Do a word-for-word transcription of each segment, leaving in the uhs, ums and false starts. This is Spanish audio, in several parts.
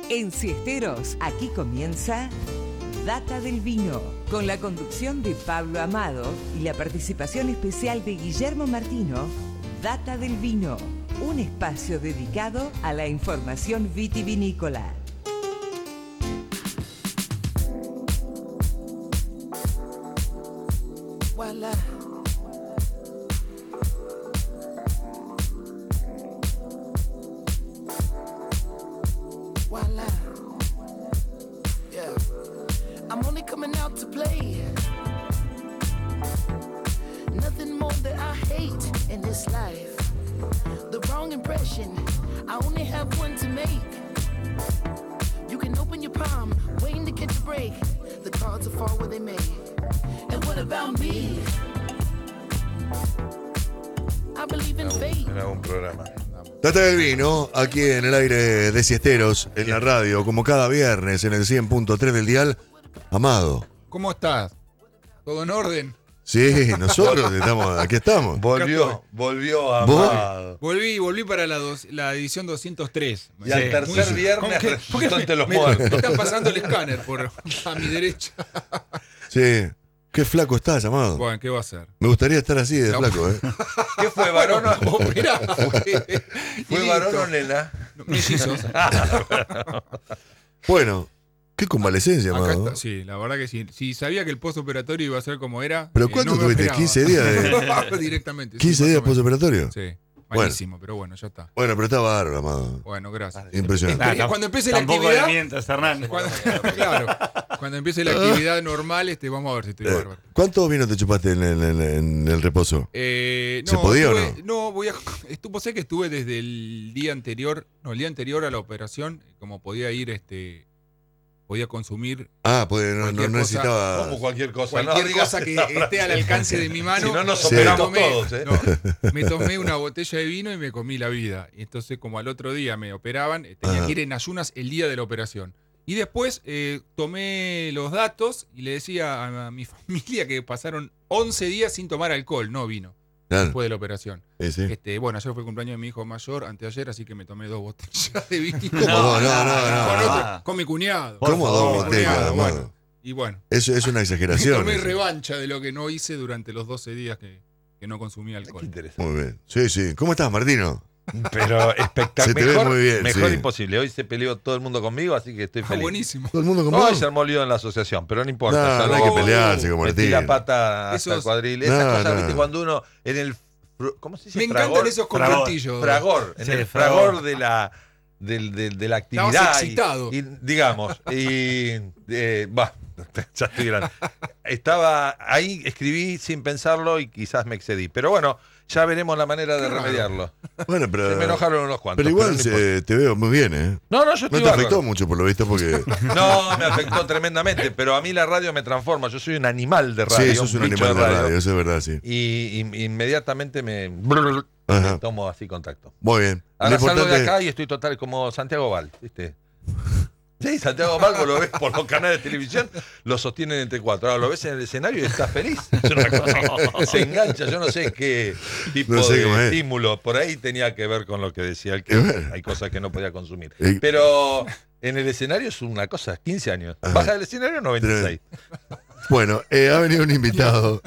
En Siesteros, aquí comienza Data del Vino, con la conducción de Pablo Amado y la participación especial de Guillermo Martino. Data del Vino, un espacio dedicado a la información vitivinícola. Voila. Voila. Yeah. I'm only coming out to play. Nothing more that I hate in this life. The wrong impression. I only have one to make. You can open your palm, waiting to catch a break. The cards will fall where they may. And what about me? I believe in fate. En algún programa. Data del Vino, aquí en el aire de Siesteros, en la radio, como cada viernes, en el cien punto tres del dial. Amado. ¿Cómo estás? ¿Todo en orden? Sí, nosotros estamos, aquí estamos. Volvió, volvió a ¿Vos? Amado. Volví, volví para la, dos, la edición doscientos tres. Y al tercer Muy- viernes ¿Cómo que- resucitó porque entre los me, muertos. me están pasando el escáner por a mi derecha. Sí, qué flaco estás, Amado. Bueno, ¿qué va a hacer? Me gustaría estar así de No. flaco, ¿eh? ¿Qué fue, varón o Vos mirá, fue, ¿Fue varón o nena? Mellizos. Bueno, qué convalecencia, Acá Amado. está, sí, la verdad que sí. Si sabía que el postoperatorio iba a ser como era. ¿Pero eh, cuánto no me tuviste? esperaba. ¿quince días de- Directamente. sí, ¿quince más días o menos. postoperatorio? Sí, malísimo, pero bueno, ya está. Bueno, pero está bárbaro, Amado. Bueno, gracias. Impresionante. Eh, Cuando empiece la Tampoco actividad. le mientas, Hernán. Cuando, claro, cuando empiece la actividad normal, este, vamos a ver si estoy Eh, bárbaro. ¿Cuántos vinos te chupaste en el, en- en el reposo? Eh, no, ¿Se podía o estuve- no? voy a. Estuvo, sé que estuve desde el día anterior, no, el día anterior a la operación, como podía ir, este, podía consumir Ah, pues no, no Cualquier cosa. necesitaba. Como cualquier cosa. cualquier no digas cosa que esa esté frase. al alcance de mi mano. Si no nos Sí. me operamos tomé- todos, ¿eh? no, me tomé una botella de vino y me comí la vida. Y entonces, como al otro día me operaban, eh, tenía Ajá. que ir en ayunas el día de la operación. Y después eh, tomé los datos y le decía a, a mi familia que pasaron once días sin tomar alcohol, no vino, Claro, después de la operación. sí, sí. Este, bueno, ayer fue el cumpleaños de mi hijo mayor, anteayer, así que me tomé dos botellas de vino. ¿Cómo no? No, no, Con, no. otro- con mi cuñado. Por ¿Cómo favor, dos con mi botellas, cuñado, Amado? bueno. Y bueno, Eso es una exageración. tomé eso. revancha de lo que no hice durante los doce días que, que no consumí Qué alcohol. interesante. Muy bien. Sí, sí. ¿Cómo estás, Martino? Pero espectacular. Se te ve Mejor, muy bien, mejor sí. imposible. Hoy se peleó todo el mundo conmigo, así que estoy Ah, feliz. buenísimo. ¿Todo el mundo como Hoy se armó lío en la asociación, pero no importa. No, ya no hay lo- que pelearse con metí Martín. la pata hasta Esos- el cuadril. No, Esas cosas, no. viste, cuando uno en el... fru- ¿Cómo se dice? Me Fragor. encantan esos Fragor. convertillos. Fragor, en Sí, el fragor. fragor de la, del- del- de la actividad. Estabas y- excitado. Y, digamos, y eh, bah, ya estoy grande. Estaba ahí, escribí sin pensarlo y quizás me excedí. Pero bueno, ya veremos la manera de Qué raro. remediarlo. Bueno, pero. Se me enojaron unos cuantos. Pero igual no se- importa. te veo muy bien, ¿eh? No, no, yo No estoy te bárbaro. afectó mucho por lo visto porque. No, me afectó tremendamente, pero a mí la radio me transforma. Yo soy un animal de radio. Sí, sos un bicho animal de radio, eso es verdad, sí. Y, y- inmediatamente me, Ajá. me tomo así contacto. Muy bien. Lo Ahora salgo de importante. acá y estoy total como Santiago Val, ¿viste? Sí, Santiago Val, vos lo ves por los canales de televisión, lo sostienen entre cuatro. Ahora lo ves en el escenario y estás feliz. Es una cosa- se engancha, yo no sé qué tipo No sé de cómo es. estímulo. Por ahí tenía que ver con lo que decía el que Y bueno. hay cosas que no podía consumir. Y- Pero en el escenario es una cosa, quince años. Ajá. Baja del escenario, noventa y seis. Bueno, eh, ha venido un invitado.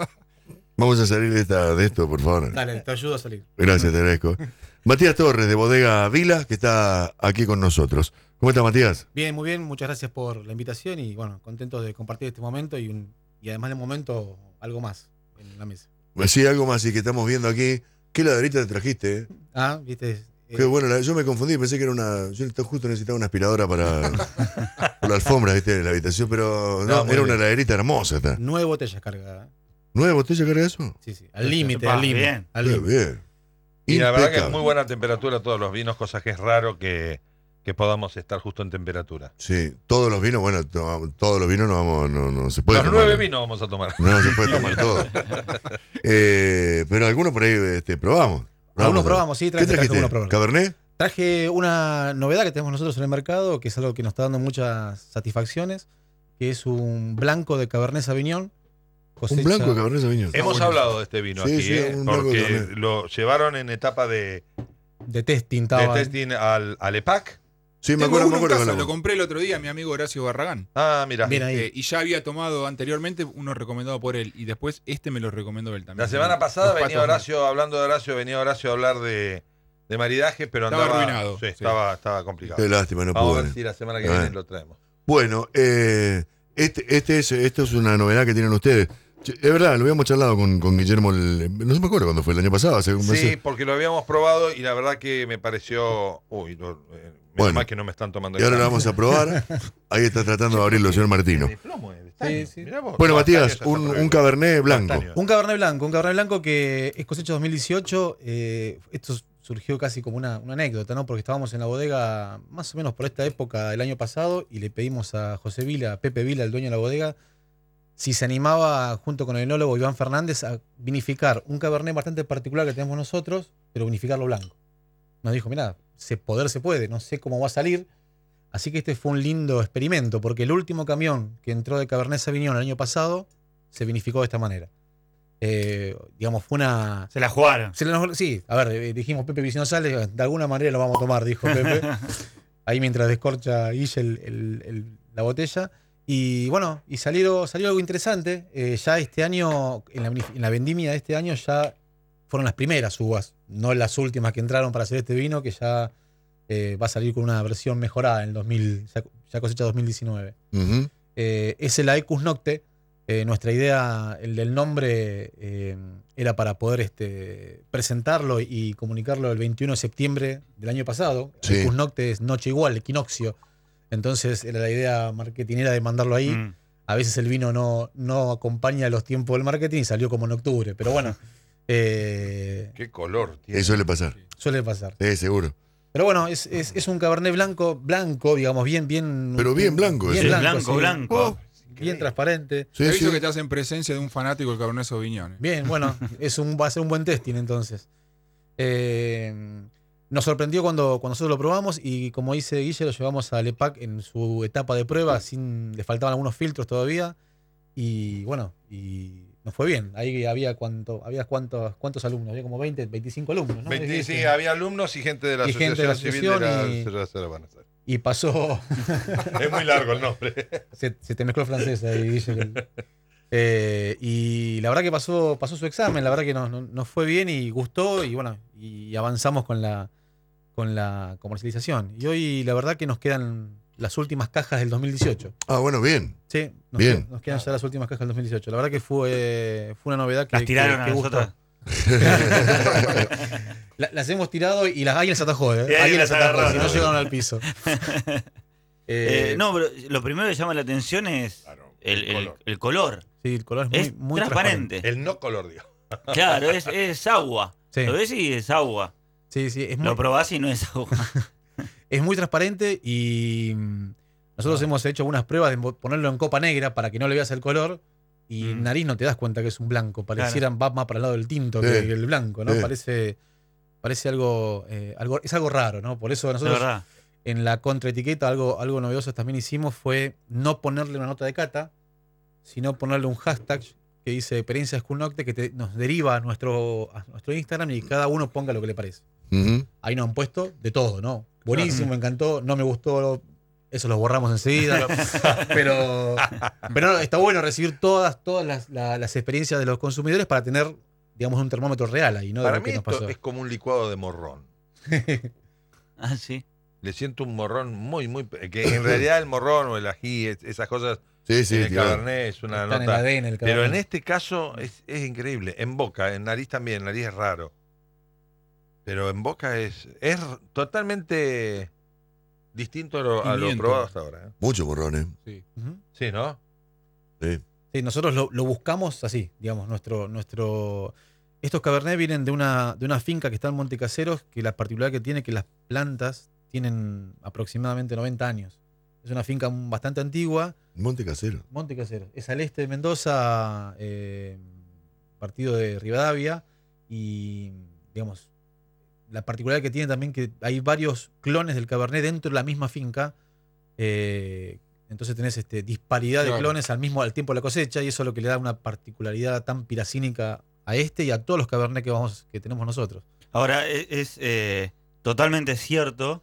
Vamos a salir de, esta, de esto, por favor. Dale, te ayudo a salir. Gracias, te agradezco. Matías Torres, de Bodega Vila, que está aquí con nosotros. ¿Cómo está, Matías? Bien, muy bien, muchas gracias por la invitación y bueno, contentos de compartir este momento y, un, y además del momento algo más en la mesa. Sí, algo más y que estamos viendo aquí. ¿Qué laderita te trajiste? Eh? Ah, viste. Eh, Qué bueno, la- yo me confundí, pensé que era una. Yo justo necesitaba una aspiradora para. por la alfombra, ¿viste? De la habitación, pero no, No, muy era una bien. laderita hermosa. Esta. Nueve botellas cargadas. ¿Nueve botellas carga eso? Sí, sí. Al límite, Va, al límite. bien. Al Qué límite. bien. Y la verdad que es Impecable. muy buena temperatura todos los vinos, cosa que es raro que, que podamos estar justo en temperatura. Sí, todos los vinos, bueno, to- todos los vinos no vamos, no, no se puede Los tomar. nueve vinos vamos a tomar. No se puede tomar todo. Eh, pero algunos por ahí este, probamos. Algunos probamos, sí, ¿Qué traje, traje trajiste? algunos probar. ¿Cabernet? Traje una novedad que tenemos nosotros en el mercado, que es algo que nos está dando muchas satisfacciones, que es un blanco de Cabernet Sauvignon. Un cosecha- blanco de Cabernet Sauvignon. Hemos buenísimo. hablado de este vino Sí, aquí, sí, ¿eh? un blanco Porque también. lo llevaron en etapa de, de testing. de estaba- testing al, al E P A C Sí, me Tengo acuerdo, uno me en acuerdo. casa, que lo lo- compré el otro día, mi amigo Horacio Barragán. Ah, mira. Bien ahí. Eh, y ya había tomado anteriormente uno recomendado por él. Y después este me lo recomendó él también. La semana Los pasada venía Patos Horacio, hablando de Horacio, venía Horacio a hablar de, de maridaje, pero Estaba andaba. arruinado, Sí, sí. Estaba, estaba complicado. Qué lástima, no Vamos a pude. ver si la semana que Ah. viene lo traemos. Bueno, eh, este, este es, esto es una novedad que tienen ustedes. Che, es verdad, lo habíamos charlado con, con Guillermo, el- no se me acuerdo cuándo fue, el año pasado. Hace un mes. Sí, porque lo habíamos probado y la verdad que me pareció. Uy, lo, eh, menos Bueno. mal que no me están tomando Y ahora lo examen. vamos a probar. Ahí está tratando de abrirlo el señor Martino. De plomo, de estaño. Sí, sí. Mirá vos. Bueno, No, Matías, estaño ya un, está un prohibido. Cabernet blanco. Estaño. Un Cabernet Blanco, un Cabernet Blanco que es cosecha dos mil dieciocho. Eh, esto surgió casi como una, una anécdota, ¿no? Porque estábamos en la bodega más o menos por esta época del año pasado y le pedimos a José Vila, a Pepe Vila, el dueño de la bodega, si se animaba, junto con el enólogo Iván Fernández, a vinificar un Cabernet bastante particular que tenemos nosotros, pero vinificarlo blanco. Nos dijo, mirá, se, poder se puede, no sé cómo va a salir. Así que este fue un lindo experimento, porque el último camión que entró de Cabernet Sauvignon el año pasado se vinificó de esta manera. Eh, digamos, fue una... Se la jugaron. se nos- sí, a ver, eh, dijimos Pepe si no sale, de alguna manera lo vamos a tomar, dijo Pepe. Ahí mientras descorcha Guille el- el- el- la botella. Y bueno, y salió, salió algo interesante. Eh, ya este año, en la, vinif- en la vendimia de este año, ya fueron las primeras uvas, no las últimas que entraron para hacer este vino, que ya eh, va a salir con una versión mejorada en el dos mil, ya, ya cosecha dos mil diecinueve. Ujú. Eh, es el Aecus Nocte. Eh, nuestra idea, el del nombre, eh, era para poder este, presentarlo y comunicarlo el veintiuno de septiembre del año pasado. Sí. Aecus Nocte es noche igual, equinoccio. Entonces era la idea marketinera de mandarlo ahí. Mm. A veces el vino no, no acompaña los tiempos del marketing y salió como en octubre. Pero bueno, eh, Qué color tiene. Eso suele pasar. suele pasar. Sí, seguro. Pero bueno, es, es, es un Cabernet blanco, blanco, digamos, bien, bien. Pero bien blanco Bien ese. Sí, blanco, blanco, sí. blanco. Oh, Bien transparente. sí, He visto sí. que te hacen presencia de un fanático del Cabernet Sauvignon. ¿eh? Bien, bueno, es un, va a ser un buen testing entonces. Eh, nos sorprendió cuando, cuando nosotros lo probamos y como dice Guille, lo llevamos a Lepac en su etapa de prueba, sin, le faltaban algunos filtros todavía. Y bueno, y nos fue bien. Ahí había cuánto, había cuántos, cuántos alumnos, había como veinte, veinticinco alumnos, ¿no? veinte, Es sí, decir, había alumnos y gente de la Y Asociación gente de la Civil de la asociación y- Cervecería de Buenos Aires. Y pasó, Es muy largo el nombre. se, se te mezcló el francés ahí, Guille. Eh, y la verdad que pasó, pasó su examen, la verdad que nos, nos- nos fue bien y gustó y bueno, y avanzamos con la, con la comercialización. Y hoy la verdad que nos quedan las últimas cajas del dos mil dieciocho. Ah, bueno, bien. Sí, nos, Bien. quedan, nos quedan ya las últimas cajas del dos mil dieciocho. La verdad que fue, fue una novedad que, Las tiraron que- que a gustó. nosotros. La- las hemos tirado y las, alguien las atajó, ¿eh? Y alguien Alguien las las atajó, agarró, si no ¿no? llegaron al piso. Eh, Eh, no, pero lo primero que llama la atención es Claro, el, el el- color. el color. Sí, el color es muy, Es muy transparente. El no color, digo. Claro, es, es agua. Sí. Lo ves y es agua. Sí, sí, es muy, Lo probás y no es agua. es muy transparente y mm, nosotros hemos hecho algunas pruebas de mo- ponerlo en copa negra para que no le veas el color y Mm. nariz no te das cuenta que es un blanco. Pareciera va más para el lado del tinto Sí. que que el blanco, ¿no? Sí. Parece, parece algo, eh, algo, es algo raro, ¿no? Por eso De nosotros verdad. en la contraetiqueta algo, algo novedoso también hicimos fue no ponerle una nota de cata, sino ponerle un hashtag que dice experiencia Escunocte que te- nos deriva a nuestro, a nuestro Instagram y cada uno ponga lo que le parece. Ujú. Ahí nos han puesto de todo, ¿no? Buenísimo, me encantó, no me gustó, eso lo borramos enseguida. pero, pero no, está bueno recibir todas, todas las, la- las experiencias de los consumidores para tener, digamos, un termómetro real ahí, ¿no? De Para lo mí que nos esto pasó. es como un licuado de morrón. Ah, sí. Le siento un morrón muy, muy... Que en realidad el morrón o el ají, es- esas cosas Sí, sí, en el claro. Cabernet es una Está en el nota... A D N el Pero en Cabernet. este caso es, es increíble. En boca, en nariz también, nariz es raro. Pero en boca es, es totalmente distinto a lo, a lo Pimiento. probado hasta ahora. ¿eh? Mucho morrón, ¿eh? Sí. Ujú. Sí, ¿no? Sí. Sí, nosotros lo, lo buscamos así, digamos, nuestro, nuestro. Estos Cabernet vienen de una, de una finca que está en Monte Caseros, que la particularidad que tiene es que las plantas tienen aproximadamente noventa años. Es una finca bastante antigua, Monte Casero. Monte Caseros. Es al este de Mendoza, eh, partido de Rivadavia, y digamos, la particularidad que tiene también que hay varios clones del Cabernet dentro de la misma finca. eh, entonces tenés este, disparidad de Claro. clones al mismo al tiempo de la cosecha, y eso es lo que le da una particularidad tan piracínica a este y a todos los Cabernet que, vamos, que tenemos nosotros. Ahora, e- es, eh, totalmente cierto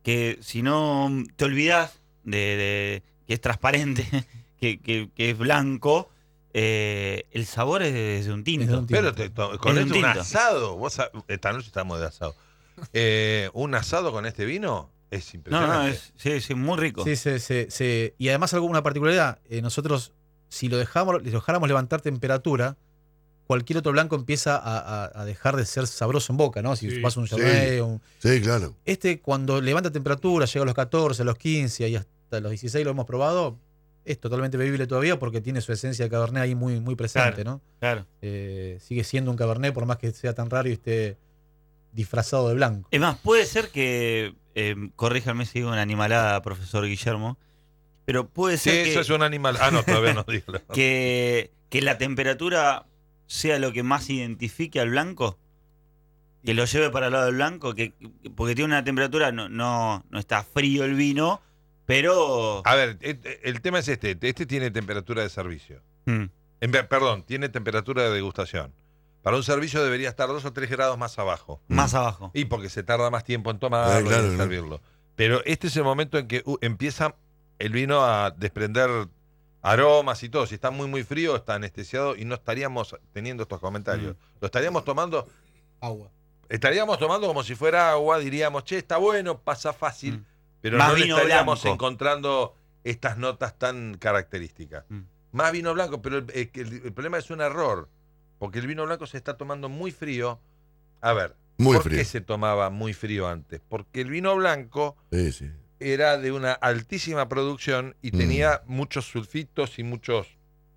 que si no te olvidás de, de que es transparente, que, que, que es blanco, eh, el sabor es de, de un tinto. Es de un tinto. Pero te- to- con Es esto un un tinto. asado, vos sab- esta noche estamos de asado. Eh, un asado con este vino es No, impresionante. no, es sí, sí, muy rico. Sí, se, se- se- y además alguna particularidad, eh, nosotros si lo dejamos, le dejáramos levantar temperatura, cualquier otro blanco empieza a, a- a dejar de ser sabroso en boca, ¿no? Si Sí. vas a un Sí. Chardonnay, un- Sí, claro. este cuando levanta temperatura, llega a los catorce, a los quince y hasta los dieciséis lo hemos probado, es totalmente bebible todavía porque tiene su esencia de Cabernet ahí muy, muy presente, Claro. ¿no? Claro. Eh, sigue siendo un Cabernet por más que sea tan raro y esté disfrazado de blanco. Es más, puede ser que, eh, corríjanme si digo una animalada, profesor Guillermo, pero puede Sí, ser que, eso es un animal. Ah, no, todavía no digo. que, que la temperatura sea lo que más identifique al blanco, que lo lleve para el lado del blanco, que, porque tiene una temperatura, no, no, no está frío el vino, pero... A ver, et- el tema es este. Este tiene temperatura de servicio. Mm, En ver- perdón, tiene temperatura de degustación. Para un servicio debería estar dos o tres grados más abajo. más abajo. Y porque se tarda más tiempo en tomarlo Ah, claro, y en ¿no? servirlo. Pero este es el momento en que uh, empieza el vino a desprender aromas y todo. Si está muy, muy frío, está anestesiado y no estaríamos teniendo estos comentarios. Lo estaríamos tomando, Agua. estaríamos tomando como si fuera agua, diríamos, che, está bueno, pasa fácil, Mm. pero Más no le vino estaríamos blanco. encontrando estas notas tan características. Mm. Más vino blanco, pero el, el- el- el problema es un error, porque el vino blanco se está tomando muy frío. A ver, Muy ¿por frío. qué se tomaba muy frío antes? Porque el vino blanco Sí, sí. era de una altísima producción y Mm. tenía muchos sulfitos y muchos...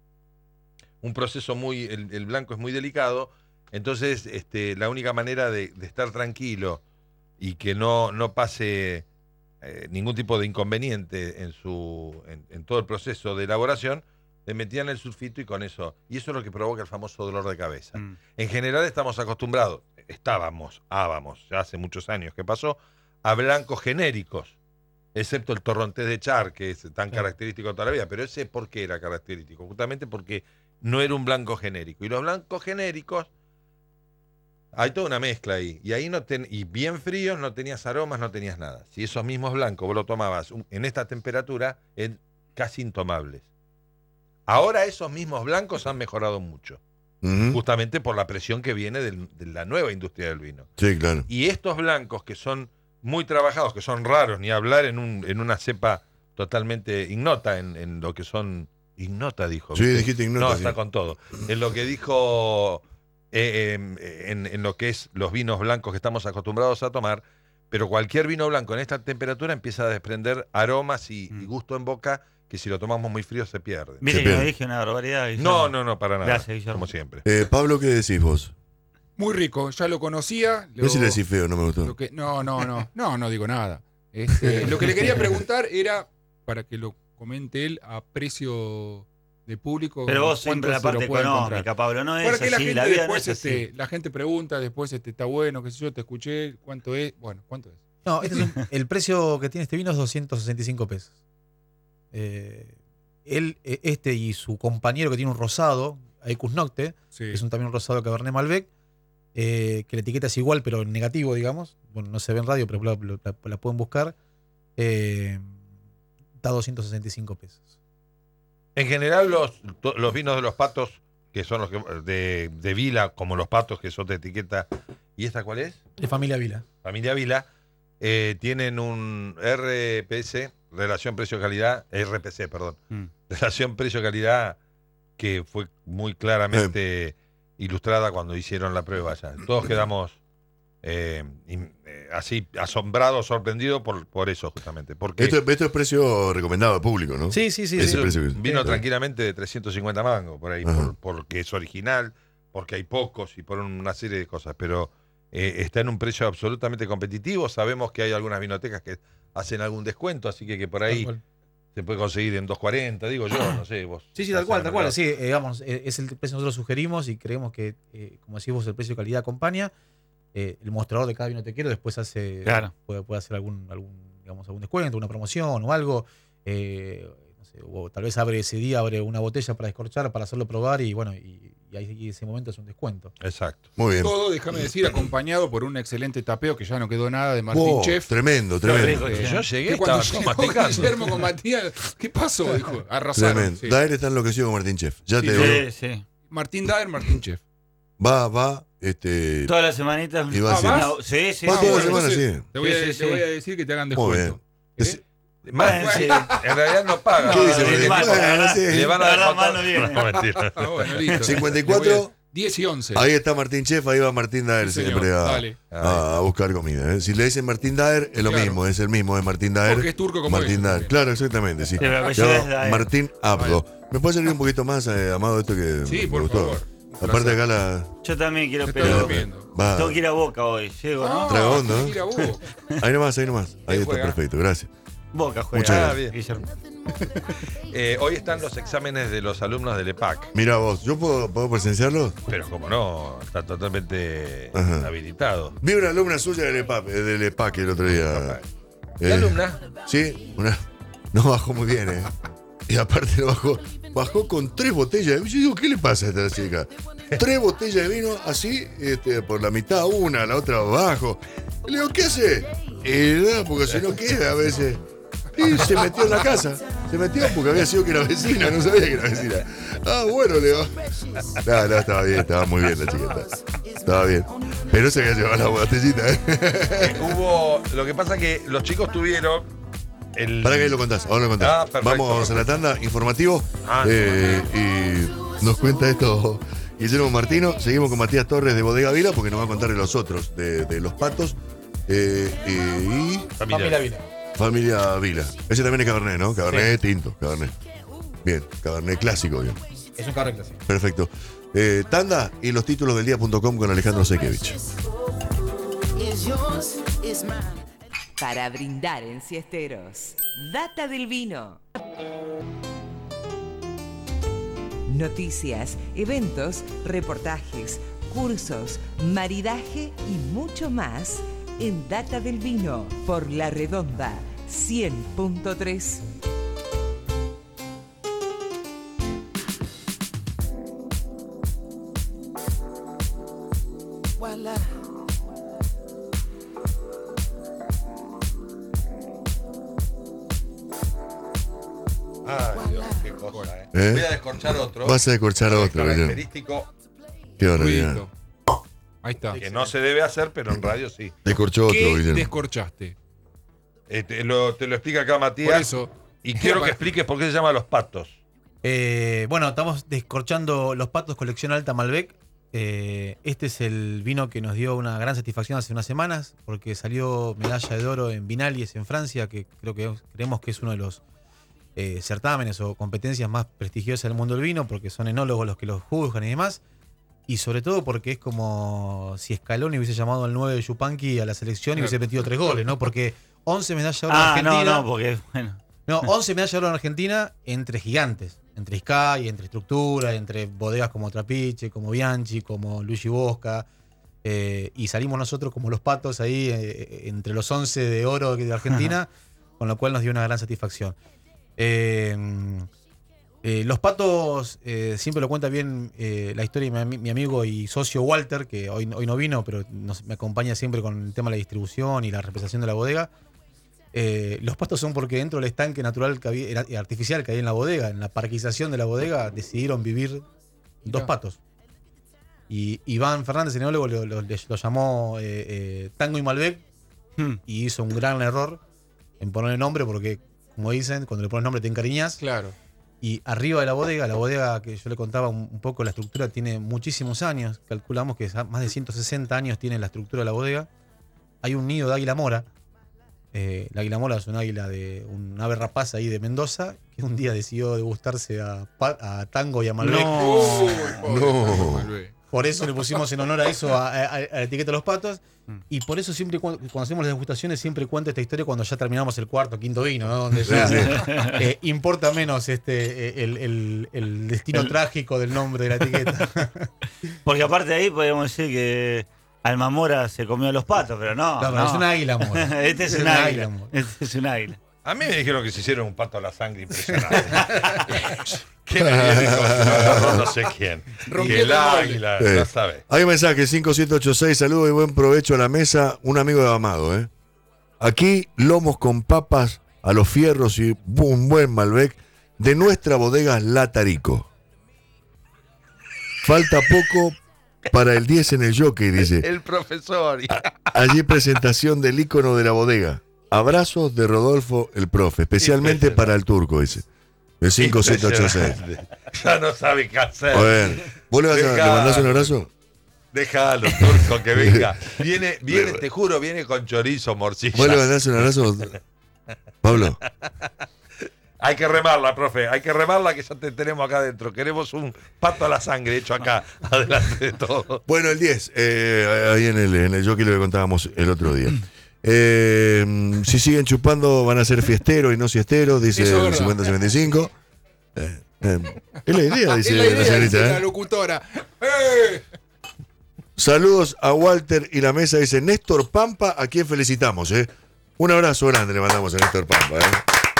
Un proceso muy... El, el blanco es muy delicado, entonces este, la única manera de, de estar tranquilo y que no, no pase eh, ningún tipo de inconveniente en, su, en, en todo el proceso de elaboración, le metían el sulfito y con eso... Y eso es lo que provoca el famoso dolor de cabeza. Mm. En general estamos acostumbrados, estábamos, ábamos, ya hace muchos años que pasó, a blancos genéricos, excepto el torrontés de Char, que es tan característico toda la vida. Pero ese, ¿por qué era característico? Justamente porque no era un blanco genérico. Y los blancos genéricos, hay toda una mezcla ahí. Y ahí no ten, y bien fríos, no tenías aromas, no tenías nada. Si esos mismos blancos vos lo tomabas un- en esta temperatura, es casi intomables. Ahora esos mismos blancos han mejorado mucho, Ujú. justamente por la presión que viene del- de la nueva industria del vino. Sí, claro. Y estos blancos que son muy trabajados, que son raros, ni hablar en, un, en una cepa totalmente ignota, en, en lo que son... Ignota, dijo. Sí, ¿viste? dijiste ignota, No, sí. está con todo. En lo que dijo, eh, eh, en, en lo que es los vinos blancos que estamos acostumbrados a tomar, pero cualquier vino blanco en esta temperatura empieza a desprender aromas y, y gusto en boca que si lo tomamos muy frío se pierde. Viste Se que no pierde. dije una barbaridad. Guillermo? No, no, no, para nada. Gracias, Guillermo. Como siempre. Eh, Pablo, ¿qué decís vos? Muy rico, ya lo conocía. Lo, No sé si le decís feo, no me gustó. lo que, no, no, no, no, no digo nada. Este, lo que le quería preguntar era, para que lo comente él, a precio de público. Pero vos ¿cuánto siempre la se lo parte puede económica, encontrar? Pablo, no es Para que la así, gente la vida no después es así. este, la gente pregunta, después este, está bueno, qué sé yo, te escuché, ¿cuánto es? Bueno, ¿cuánto es? No, este es un- el precio que tiene este vino es doscientos sesenta y cinco pesos. Eh, él, eh, este y su compañero que tiene un rosado, Aicus Nocte, Sí. que es un, también un rosado Cabernet Malbec, eh, que la etiqueta es igual, pero en negativo, digamos. Bueno, no se ve en radio, pero la, la- la pueden buscar. Eh, está doscientos sesenta y cinco pesos. En general, los, to- los vinos de los patos, que son los que, de, de Vila, como los patos, que son de etiqueta. ¿Y esta cuál es? De familia Vila. Familia Vila, eh, tienen un R P S, relación precio-calidad, R P C, perdón, Mm. relación precio-calidad que fue muy claramente ilustrada cuando hicieron la prueba ya. Todos quedamos eh, in- eh, así asombrados, sorprendidos por, por eso justamente. Porque Esto, esto es precio recomendado al público, ¿no? Sí, sí, sí. Ese sí. eso precio que- vino sí. tranquilamente de trescientos cincuenta mangos por ahí, Ajá. por- porque es original, porque hay pocos y por una serie de cosas, pero eh, está en un precio absolutamente competitivo. Sabemos que hay algunas vinotecas que hacen algún descuento, así que, que por ahí Tal cual. se puede conseguir en dos cuarenta, digo yo, no sé, vos. Sí, sí, estás tal cual, en tal el cual. mercado. Sí, eh, digamos, eh, es el precio que nosotros sugerimos y creemos que, eh, como decís vos, el precio de calidad acompaña. Eh, el mostrador de cada vino te quiero después hace Claro. puede, puede hacer algún, algún, digamos, algún descuento, una promoción o algo. Eh, no sé, o tal vez abre ese día, abre una botella para descorchar, para hacerlo probar y bueno, y, y ahí en ese momento es un descuento. Exacto. Muy bien. Todo, déjame decir, acompañado por un excelente tapeo que ya no quedó nada de Martín Oh, Chef. tremendo, tremendo. Eh, Yo llegué, que cuando estaba llegó masticando. Guillermo con Matías, ¿qué pasó? Dijo, arrasaron. Tremendo. sí. Daer está enloquecido con Martín Chef. Ya Sí, te sí. digo. Sí, sí. Martín Daer, Martín Chef. Va, va, este. Todas las semanitas. Y va Ah, haciendo- ¿vas? Sí, sí, Va sí. toda la bueno, semana, entonces, sí. Te voy, a, Sí, sí, te sí. voy a decir que te hagan Muy descuento. bien. ¿Eh? Más, Bueno, sí. en realidad no paga. ¿Qué dice no, Martín? mal, Bueno, la verdad. sí. Le van a La verdad, descontar. mal no viene. No, mentira. Ah, bueno, listo. cincuenta y cuatro. Te voy a- diez y once. Ahí está Martín Chef, ahí va Martín Daer Sí, señor. siempre a, Dale. a- a buscar comida. ¿eh? Si le dicen Martín Daer, es lo Claro. mismo, es el mismo, es Martín Daer. Porque es turco como Martín ellos Daer, también. claro, exactamente, sí. Sí, pero apellido Se llama es Daer. Martín Abdo. ¿Me puede servir un poquito más, eh, Amado, esto que Sí, me por gustó? favor. Un Aparte placer. acá la. Yo también quiero, Se está pero durmiendo. Va. tengo que ir a Boca hoy. Llego, ¿no? Ah, Dragón, ¿no? mira vos. Ahí nomás, ahí nomás. Ahí está, juega? perfecto, gracias. Boca juega. Muchas Ah, gracias. bien. Guillermo. Eh, hoy están los exámenes de los alumnos del E P A C. Mira vos, ¿yo puedo, puedo presenciarlo? Pero como no, está totalmente Ajá. habilitado. Vi una alumna suya del E P A P, eh, del E P A C el otro día. ¿La Eh, alumna? Sí, una, no bajó muy bien, ¿eh? Y aparte no bajó, bajó con tres botellas. Yo digo, ¿qué le pasa a esta chica? Tres botellas de vino así, este, por la mitad una, la otra abajo. Le digo, ¿qué hace? Y nada, porque si no queda a veces. Y se metió en la casa. Se metió porque había sido que era vecina, no sabía que era vecina. Ah, bueno, le digo. No, no, estaba bien, estaba muy bien la chiquita. Estaba bien. Pero se había llevado la botellita, ¿eh? Eh, hubo. Lo que pasa que los chicos tuvieron. El, Para que ahí lo contás, ahora lo contás. Ah, perfecto. Vamos a la tanda, informativo. Ah, eh, y nos cuenta esto Guillermo Martino. Seguimos con Matías Torres de Bodega Vila porque nos va a contar de los otros, de, de los patos. Eh, eh, y familia. Vila. familia Vila. Ese también es Cabernet, ¿no? Cabernet tinto, Cabernet. Bien, Cabernet clásico, bien. Es un carro clásico. Perfecto. Eh, tanda y los títulos del día punto com con Alejandro Sekevich. It's yours, it's mine. Para brindar en Siesteros. Data del vino. Noticias, eventos, reportajes, cursos, maridaje y mucho más en Data del Vino por La Redonda cien punto tres. Voila. Ay, Dios, qué cosa, eh. ¿Eh? Voy a descorchar otro. Vas a descorchar otro, Guillermo. Característico Qué barbaridad. Ruidito. Ahí está. que no se debe hacer, pero en radio sí. Descorchó otro, ¿Qué Guillermo. descorchaste? Eh, te, lo, te lo explica acá Matías. Por eso. Y quiero que expliques por qué se llama Los Patos. Eh, bueno, estamos descorchando los patos colección Alta Malbec. Eh, este es el vino que nos dio una gran satisfacción hace unas semanas, porque salió medalla de oro en Vinalies en Francia, que creo que creemos que es uno de los eh, certámenes o competencias más prestigiosas del mundo del vino, porque son enólogos los que los juzgan y demás. Y sobre todo porque es como si Scaloni hubiese llamado al nueve de Yupanqui a la selección y hubiese metido tres goles, ¿no? Porque once medallas de oro en Ah, Argentina. no, no, porque, bueno. No, once medallas de oro en Argentina entre gigantes, entre Sky, entre estructura, entre bodegas como Trapiche, como Bianchi, como Luigi Bosca. Eh, y salimos nosotros como los patos ahí eh, entre los once de oro de Argentina, con lo cual nos dio una gran satisfacción. Eh, eh, los patos, eh, siempre lo cuenta bien eh, la historia de mi, mi amigo y socio Walter, que hoy, hoy no vino, pero nos, me acompaña siempre con el tema de la distribución y la representación de la bodega. Eh, los pastos son porque dentro del estanque natural que había, artificial que hay en la bodega, en la parquización de la bodega, decidieron vivir dos patos. Y Iván Fernández, el enólogo, lo, lo- lo llamó eh, eh, Tango y Malbec Hmm. y hizo un gran error en ponerle nombre porque, como dicen, cuando le pones nombre te encariñas. Claro. Y arriba de la bodega, la bodega que yo le contaba un, un poco, la estructura tiene muchísimos años. Calculamos que más de ciento sesenta años tiene la estructura de la bodega. Hay un nido de águila mora. Eh, la águila mora es un águila de un ave rapaz ahí de Mendoza, que un día decidió degustarse a, pa- a Tango y a Malbec. No. Uy, pobre No. Tango Malbec. Por eso le pusimos en honor a eso, a, a- a la etiqueta de los patos. Mm. Y por eso siempre cu- cuando hacemos las degustaciones siempre cuento esta historia cuando ya terminamos el cuarto, quinto vino, ¿no? Donde ya eh, importa menos este eh, el, el- el destino El- trágico del nombre de la etiqueta. Porque aparte de ahí podríamos decir que Almamora se comió a los patos, pero no. No, pero no. es una águila mora. Este es, Es un una águila. águila, amor. Este es un águila. A mí me dijeron que se hicieron un pato a la sangre impresionante. ¿Qué me viene con no, no sé quién? Que el águila, Eh, ya sabes. Hay un mensaje, cinco siete ocho seis, saludos y buen provecho a la mesa, un amigo de Amado, ¿eh? Aquí, lomos con papas a los fierros y un buen Malbec de nuestra bodega La Tarico. Falta poco para el diez en el jockey, dice. El profesor. Allí presentación del ícono de la bodega. Abrazos de Rodolfo el profe, especialmente para el turco, dice. De cinco siete ocho seis. Ya no sabe qué hacer. Bueno, ¿vos le, vas a, Dejalo. le mandás un abrazo? Déjalo, turco, que venga. Viene, viene, te juro, viene con chorizo, morcilla. ¿Vos le mandás un abrazo? Pablo. Hay que remarla, profe, hay que remarla que ya te tenemos acá adentro. Queremos un pato a la sangre hecho acá, adelante de todo. Bueno, el diez, eh, ahí en el, en el jockey lo que contábamos el otro día. Eh, si siguen chupando van a ser fiesteros y no siesteros, dice Eso es el verdad. cincuenta cincuenta y cinco. Eh, eh, es la idea, dice es la la idea, señorita. dice la ¿eh? locutora. ¡Eh! Saludos a Walter y la mesa, dice Néstor Pampa, a quien felicitamos. ¿eh? Un abrazo grande le mandamos a Néstor Pampa. ¿eh?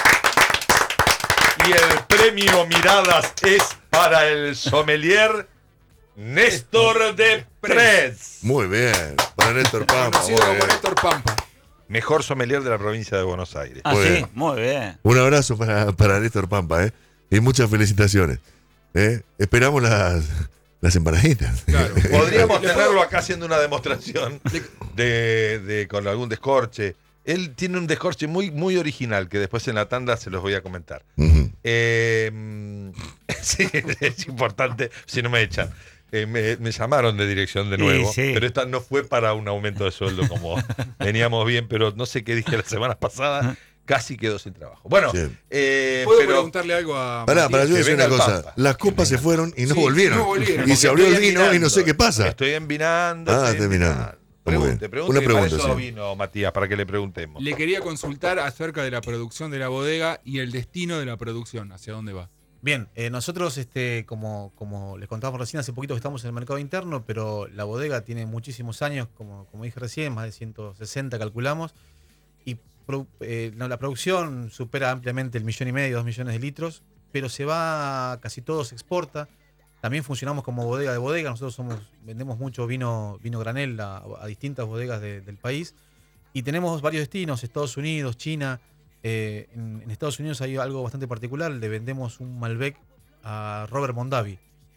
Y el premio Miradas es para el sommelier Néstor de Prez. Muy bien, para Néstor Pampa. Conocido muy como bien. Néstor Pampa. Mejor sommelier de la provincia de Buenos Aires. Ah, Muy sí, bien. muy bien. Un abrazo para, para Néstor Pampa, ¿eh? Y muchas felicitaciones. ¿eh? Esperamos las, las empanaditas. Claro. Podríamos Le puedo- tenerlo acá haciendo una demostración de, de con algún descorche. Él tiene un descorche muy, muy original que después en la tanda se los voy a comentar. Ujú. Eh, sí, es importante, si no me echan. Eh, me, me llamaron de dirección de nuevo, Sí, sí. pero esta no fue para un aumento de sueldo como veníamos bien, pero no sé qué dije la semana pasada, casi quedó sin trabajo. Bueno, Sí. eh, ¿Puedo pero preguntarle algo a Pará, Matías? para yo que decir venga una el cosa. Pampa. Las copas se fueron y no Sí, volvieron. no volvieron, Y porque se abrió el estoy vino y no envinando. sé qué pasa. Estoy envinando. Ah, estoy está envinando. envinando. Muy bien. Pregunte, pregunte. Una que para pregunta, eso sí. vino Matías, para que le preguntemos. Le quería consultar acerca de la producción de la bodega y el destino de la producción, hacia dónde va. Bien, eh, nosotros, este, como, como les contábamos recién, hace poquito que estamos en el mercado interno, pero la bodega tiene muchísimos años, como, como dije recién, más de ciento sesenta calculamos, y produ- eh, no, la producción supera ampliamente el millón y medio, dos millones de litros, pero se va, casi todo se exporta. También funcionamos como bodega de bodega, nosotros somos, vendemos mucho vino, vino granel a, a distintas bodegas de- del país, y tenemos varios destinos, Estados Unidos, China. Eh, en, en Estados Unidos hay algo bastante particular, le vendemos un Malbec a Robert Mondavi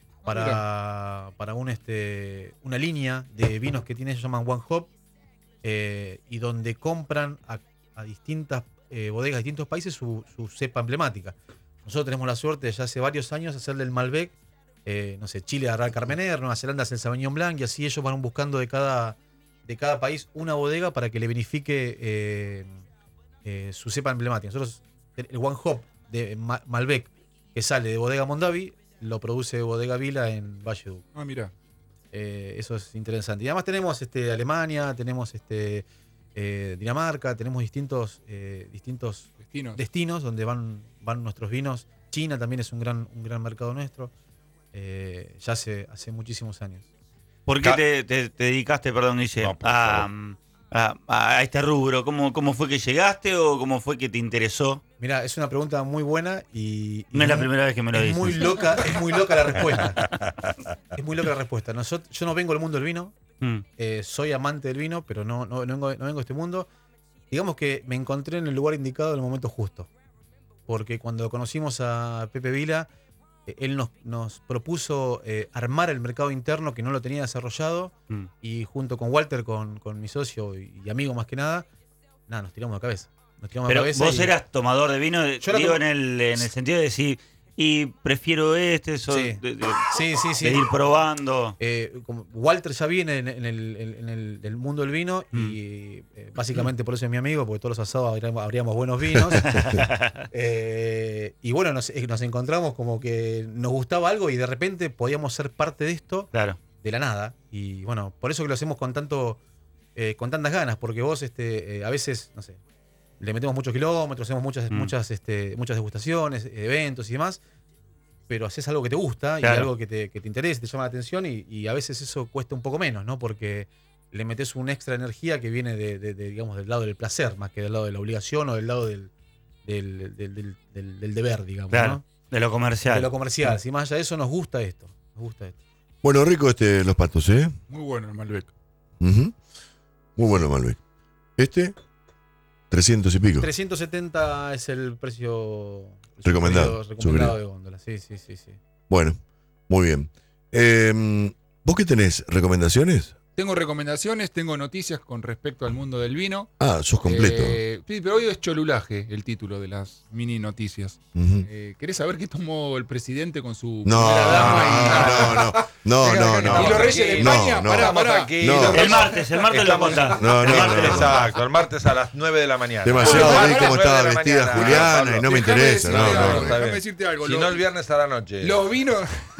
para, para un, este, una línea de vinos que tiene, se llaman One Hop, eh, y donde compran a, a distintas eh, bodegas de distintos países su, su cepa emblemática. Nosotros tenemos la suerte de ya hace varios años hacerle el Malbec, eh, no sé, Chile agarrar el Carmener, Nueva Zelanda hace el Sauvignon Blanc, y así ellos van buscando de cada, de cada país una bodega para que le beneficie eh, eh, su cepa emblemática. Nosotros, el One Hop de Ma- Malbec que sale de Bodega Mondavi, lo produce Bodega Vila en Valle Duc. Ah, mira. Eh, eso es interesante. Y además tenemos este, Alemania, tenemos este, eh, Dinamarca, tenemos distintos, eh, distintos Destinos. destinos donde van, van nuestros vinos. China también es un gran, un gran mercado nuestro, eh, ya hace, hace muchísimos años. ¿Por qué Ca- te, te- te dedicaste, perdón, Guille, No, por a, favor. a- a este rubro? ¿Cómo, ¿Cómo fue que llegaste o cómo fue que te interesó? Mira, es una pregunta muy buena y, y No es la muy- primera vez que me lo es dices. muy loca, es muy loca la respuesta. Es muy loca la respuesta. Nosotros, yo no vengo del mundo del vino, Mm. eh, soy amante del vino, pero no, no, no vengo, no vengo de este mundo. Digamos que me encontré en el lugar indicado en el momento justo. Porque cuando conocimos a Pepe Vila, eh, él nos, nos propuso eh, armar el mercado interno que no lo tenía desarrollado, Mm. y junto con Walter, con, con mi socio y, y amigo más que nada, nada, nos tiramos de cabeza. Nos tiramos de Pero cabeza vos y- eras tomador de vino, Yo era digo tom- en el, en el sentido de decir, y prefiero este, eso, Sí. de, de- Sí, sí, sí. de ir probando. Eh, como Walter ya viene en, en el, en el- del mundo del vino Mm. y eh, básicamente por eso es mi amigo, porque todos los asados habríamos, habríamos buenos vinos. Eh, y bueno, nos, eh, nos encontramos como que nos gustaba algo y de repente podíamos ser parte de esto Claro. de la nada. Y bueno, por eso que lo hacemos con tanto eh, con tantas ganas, porque vos este, eh, a veces, no sé, le metemos muchos kilómetros, hacemos muchas, Mm. muchas, este, muchas degustaciones, eventos y demás, pero haces algo que te gusta y Claro. algo que te, que te interesa, te llama la atención, y, y a veces eso cuesta un poco menos, ¿no? Porque le metes una extra energía que viene de, de- de, digamos, del lado del placer, más que del lado de la obligación o del lado del, del, del, del, del- del deber, digamos. Claro, ¿no? de lo comercial. De lo comercial. Si más allá de eso, nos gusta esto. Nos gusta esto. Bueno, rico este Los Patos, ¿eh? Muy bueno el Malbec. Ujú. Muy bueno Malbec. Este, trescientos y pico. trescientos setenta es el precio el Recomendado, sugerido- recomendado sugerido. de góndola. Sí, sí, sí, sí. Bueno, muy bien. Eh, ¿Vos qué tenés? ¿Recomendaciones? Tengo recomendaciones, tengo noticias con respecto al mundo del vino. Ah, sos completo. Eh, sí, pero hoy es Cholulaje el título de las mini noticias. Ujú. Eh, ¿Querés saber qué tomó el presidente con su No, primera dama? no, no, no, no, no, ¿Y los reyes de no, España? no. Pará, Estamos pará. tranquilos. No. El martes, el martes lo Estamos- contás. No, El no, martes no, lo no. contás. Exacto, el martes a las nueve de la mañana. Demasiado Ah, vi a cómo las estaba nueve de la vestida mañana. Juliana Pablo. y no me Déjame interesa. decirte No, algo, no, está no. déjame bien. decirte algo. Si Los- no, el viernes a la noche. Los vinos,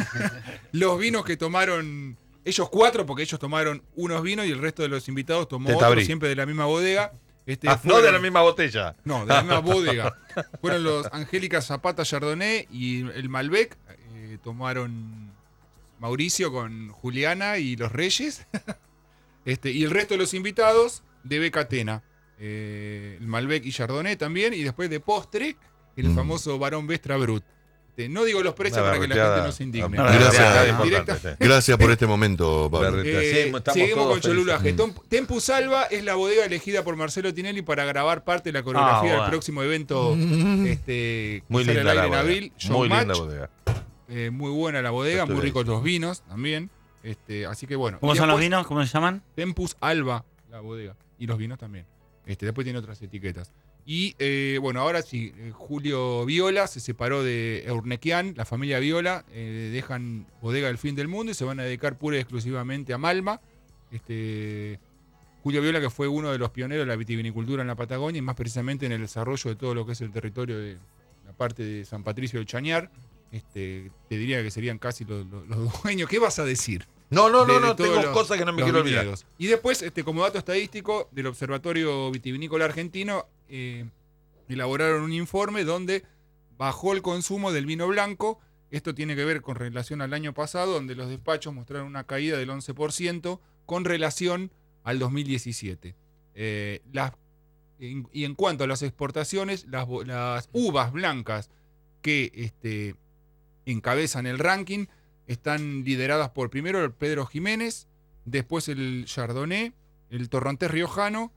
los vinos que tomaron ellos cuatro, porque ellos tomaron unos vinos y el resto de los invitados tomó Te otros, tabrí. siempre de la misma bodega. Este, Ah, no fueron- de la misma botella. No, de la misma bodega. Fueron los Angélica Zapata Chardonnay y el Malbec. Eh, tomaron Mauricio con Juliana y los Reyes. Este, y el resto de los invitados de Becatena. Eh, el Malbec y Chardonnay también. Y después de postre, el Mm. famoso Barón Vestra Brut. Este, no digo los precios Una para que la berreteada. gente no se indigne. Una Gracias. berreteada Directa- importante, sí. Gracias por este momento, Pablo. Berre- eh, Sí, estamos seguimos todos con Cholulaje. felices. Tom- Tempus Alba es la bodega elegida por Marcelo Tinelli para grabar parte de la coreografía Ah, del bueno. próximo evento este, que Muy sale al linda la aire en bodega. abril. Muy Showmatch. linda bodega. Eh, muy buena la bodega, Estuve muy ahí. ricos los vinos también. Este, así que bueno. ¿Cómo Y son los después, vinos? ¿Cómo se llaman? Tempus Alba, la bodega. Y los vinos también. Este, después tiene otras etiquetas. Y eh, bueno, ahora sí, eh, Julio Viola se separó de Eurnequian, la familia Viola, eh, dejan Bodega del Fin del Mundo y se van a dedicar pura y exclusivamente a Malma. Este, Julio Viola, que fue uno de los pioneros de la vitivinicultura en la Patagonia y más precisamente en el desarrollo de todo lo que es el territorio de la parte de San Patricio del Chañar. Este, te diría que serían casi los, los- los dueños. ¿Qué vas a decir? No, no, de- no, de no, todos tengo los- cosas que no me los quiero olvidar. viñedos. Y después, este, como dato estadístico del Observatorio Vitivinícola Argentino, eh, elaboraron un informe donde bajó el consumo del vino blanco. Esto tiene que ver con relación al año pasado, donde los despachos mostraron una caída del once por ciento con relación al dos mil diecisiete. Eh, las, en- y en cuanto a las exportaciones, las, bo- las uvas blancas que este, encabezan el ranking están lideradas por primero el Pedro Jiménez, después el Chardonnay, el Torrontés Riojano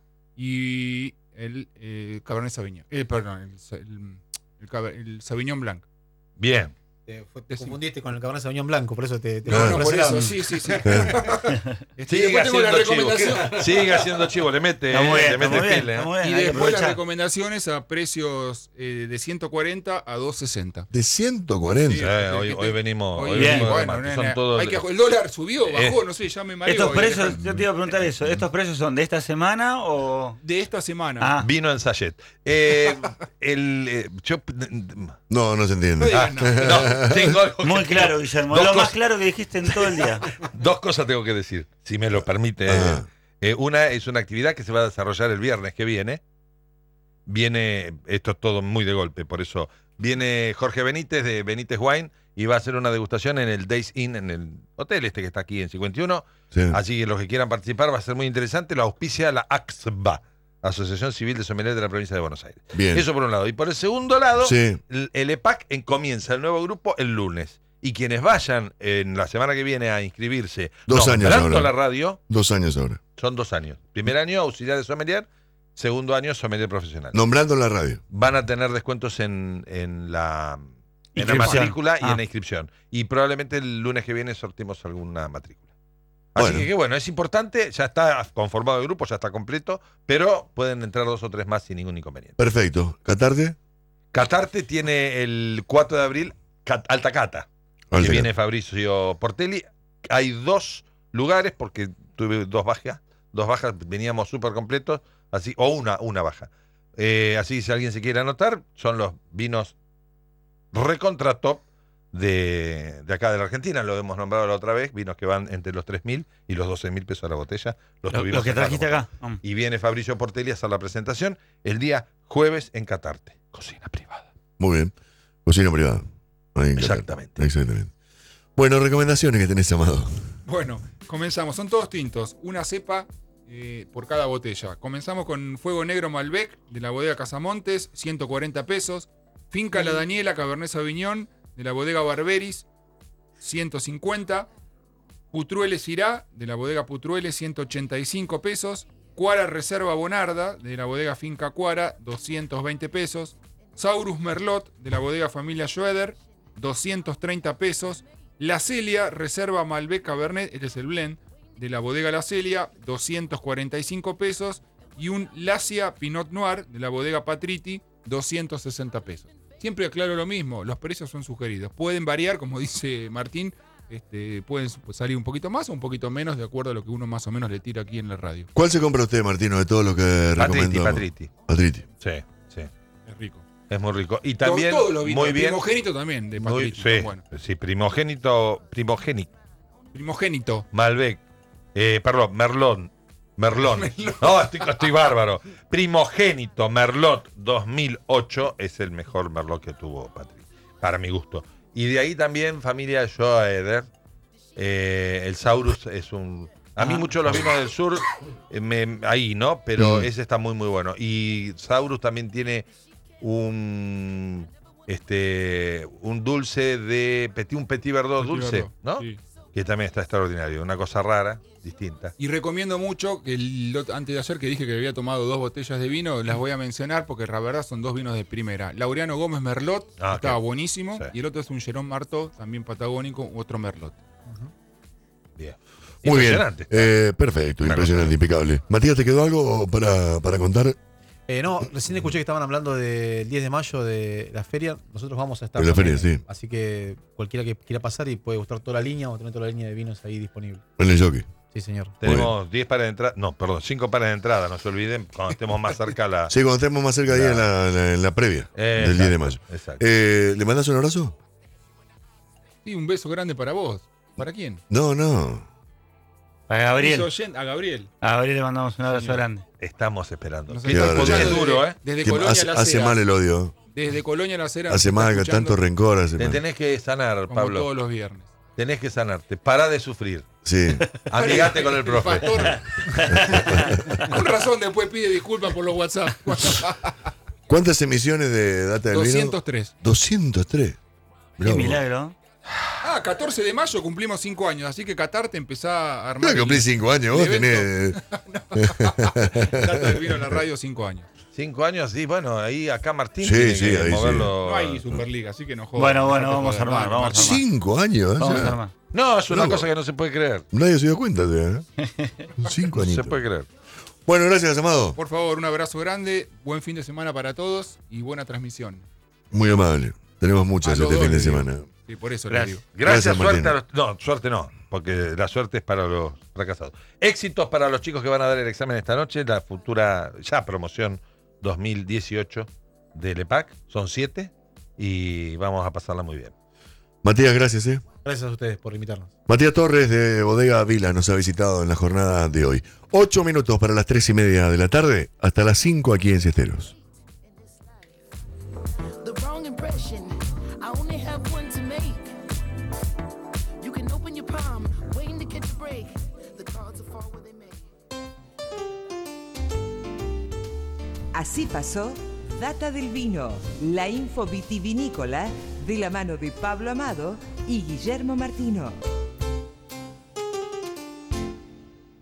y el eh, Cabernet Sauvignon. Eh, perdón, el, sa- el, el Caber- el Sauvignon Blanc. Bien. Te, fue- te confundiste con el Cabernet Sauvignon blanco, por eso te, te No, No, no, no, por por ese eso, lado. sí, sí, sí. Este, y Sigue después tengo la haciendo chivo. recomendación. Sigue haciendo chivo, le mete, Está muy eh, bien, le está mete muy bien, pile, eh. está muy bien, Y hay que después las aprovechar. recomendaciones a precios eh, de ciento cuarenta a doscientos sesenta. De ciento cuarenta. Sí. Eh, hoy, hoy venimos, hoy Oye, bien. venimos de bueno, remate. no, Son no, todos- hay que- el dólar subió, Eh, bajó, no sé, ya me mareo. Estos ahí, precios, Alejandro. yo te iba a preguntar eso. ¿Estos precios son de esta semana o...? De esta semana. Ah, Vino en sachet. Eh, el, eh, yo, No, no se No entiende. digas nada. no, tengo algo que- muy claro, Guillermo. Dos Lo más cosas- claro que dijiste en todo el día. Dos cosas tengo que decir, si me lo permite. Ajá. Eh, una es una actividad que se va a desarrollar el viernes que viene. Viene, esto es todo muy de golpe, por eso viene Jorge Benítez de Benítez Wine y va a hacer una degustación en el Days Inn, en el hotel este que está aquí en cincuenta y uno. Sí. Así que los que quieran participar va a ser muy interesante. Lo auspicia la A X B A, Asociación Civil de Sommeliers de la Provincia de Buenos Aires. Bien. Eso por un lado. Y por el segundo lado, Sí. el, el E P A C en- comienza el nuevo grupo el lunes. Y quienes vayan en la semana que viene a inscribirse, Dos años nombrando ahora. la radio, Dos años ahora. son dos años. Primer año, auxiliar de sommelier. Segundo año, sommelier profesional. Nombrando la radio. Van a tener descuentos en, en la, en la Inscripción. matrícula y Ah. en la inscripción. Y probablemente el lunes que viene sortimos alguna matrícula. Así Bueno. que, que bueno, es importante, ya está conformado el grupo, ya está completo, pero pueden entrar dos o tres más sin ningún inconveniente. Perfecto. ¿Catarte? Catarte tiene el cuatro de abril Cat- Alta Cata, que Alta viene Fabricio Portelli. Hay dos lugares, porque tuve dos bajas, dos bajas, veníamos súper completos, así, o una, una baja. Eh, así, si alguien se quiere anotar, son los vinos recontra top de, de acá de la Argentina, lo hemos nombrado la otra vez, vinos que van entre los tres mil y los doce mil pesos a la botella. Los Lo, tuvimos lo que acá, trajiste como- acá. Mm. Y viene Fabricio Portelli a hacer la presentación el día jueves en Catarte. Cocina privada. Muy bien. Cocina privada. Ahí en Catarte. Exactamente. Exactamente. Bueno, recomendaciones que tenés, Amado. Bueno, comenzamos. Son todos tintos. Una cepa eh, por cada botella. Comenzamos con Fuego Negro Malbec de la bodega Casamontes, ciento cuarenta pesos. Finca La Daniela Cabernet Sauvignon de la bodega Barberis, ciento cincuenta. Putruele Syrah de la bodega Putruele, ciento ochenta y cinco pesos. Cuara Reserva Bonarda de la bodega Finca Cuara, doscientos veinte pesos. Saurus Merlot de la bodega Familia Schroeder, doscientos treinta pesos. La Celia Reserva Malbec Cabernet, este es el blend, de la bodega La Celia, doscientos cuarenta y cinco pesos. Y un Lacia Pinot Noir de la bodega Patriti, doscientos sesenta pesos. Siempre aclaro lo mismo, los precios son sugeridos. Pueden variar, como dice Martín, este, pueden salir un poquito más o un poquito menos de acuerdo a lo que uno más o menos le tira aquí en la radio. ¿Cuál se compra usted, Martino, de todo lo que Patriti, recomendamos? Patriti. Patriti. Sí, sí. Es rico. Es muy rico. Y también, Todos los vinos, muy bien. primogénito también, de Muy, Patriti. sí, Bueno. sí, primogénito, primogénito. Primogénito. Malbec. Eh, perdón, Merlot. Merlón. No, estoy, estoy bárbaro. Primogénito Merlot dos mil ocho es el mejor Merlot que tuvo Patrick, para mi gusto. Y de ahí también familia Schroeder. Eh, el Saurus es un... A mí Ajá. muchos de los vinos del sur, eh, me- ahí, ¿no? Pero Mm. ese está muy, muy bueno. Y Saurus también tiene un... Este, un dulce de petit, un petit verdot Petit dulce, Verdot, ¿no? sí. Que también está extraordinario, una cosa rara, distinta. Y recomiendo mucho que el, lot- antes de ayer que dije que había tomado dos botellas de vino, las voy a mencionar porque la verdad son dos vinos de primera. Laureano Gómez Merlot, Ah, estaba ok. buenísimo, Sí. y el otro es un Jerón Marteau, también patagónico, otro Merlot. Bien. Muy bien. Impresionante. Eh, perfecto, Una impresionante, impecable. Matías, ¿te quedó algo para, para contar? Eh, no, recién escuché que estaban hablando del diez de mayo de la feria. Nosotros vamos a estar. De la también, feria, sí. Así que cualquiera que quiera pasar y puede gustar toda la línea o tener toda la línea de vinos ahí disponible. En el jockey. Sí, señor. Tenemos diez pares de entrada, no, perdón, cinco pares de entrada, no se olviden, cuando estemos más cerca a la... Sí, cuando estemos más cerca ahí en la, en la- en la previa Eh, del diez de exacto, mayo. Exacto. Eh, ¿Le mandas un abrazo? Y un beso grande para vos. ¿Para quién? No, no. A Gabriel. Hizo oyen- A Gabriel. A Gabriel le mandamos un abrazo Señor. grande. Estamos esperando. Nos Qué está barbaridad. escuchando Es duro, desde- ¿eh? Desde Que Colonia hace, La hace Cera. mal el odio. Desde Colonia La Cera. nos Hace está mal, escuchando tanto rencor hace Te mal. tenés que sanar, como Pablo. todos los viernes. Tenés que sanarte. Para de sufrir. Sí. Amigate con el profe. Pastor. Con razón después pide disculpas por los WhatsApp. ¿Cuántas emisiones de Data del Vino? doscientos tres. doscientos tres. Qué Bravo. milagro. Ah, catorce de mayo cumplimos cinco años, así que Qatar te empezá a armar. No, cumplí el- cinco años, vos el tenés. Data del Vino en la radio, cinco años. Cinco años, sí, bueno, ahí acá Martín Sí, tiene sí, que ahí sí. moverlo. No hay Superliga, así que no jodas. Bueno, bueno, Dejate vamos a joder. armar, Dale, vamos a Martín. armar. Cinco años. Vamos ya. a armar. No, es una Loco. cosa que no se puede creer. Nadie se dio cuenta, ¿eh? Cinco No se añitos. puede creer. Bueno, gracias, Amado. Por favor, un abrazo grande, buen fin de semana para todos y buena transmisión. Muy amable. Tenemos muchas A los este dos fin de les digo. semana. Sí, por eso Gracias. les digo. Gracias, Gracias, suerte Martín. a los. No, suerte no, porque la suerte es para los fracasados. Éxitos para los chicos que van a dar el examen esta noche, la futura ya promoción dos mil dieciocho del E P A C. Son siete y vamos a pasarla muy bien. Matías, gracias, ¿eh? Gracias a ustedes por invitarnos. Matías Torres de Bodega Vila nos ha visitado en la jornada de hoy. Ocho minutos para las tres y media de la tarde, hasta las cinco aquí en Cesteros. The wrong impression, I only have one to make. You can open your palm, waiting to catch a break. The cards will fall where they may. Así pasó Data del Vino, la info vitivinícola de la mano de Pablo Amado y Guillermo Martino.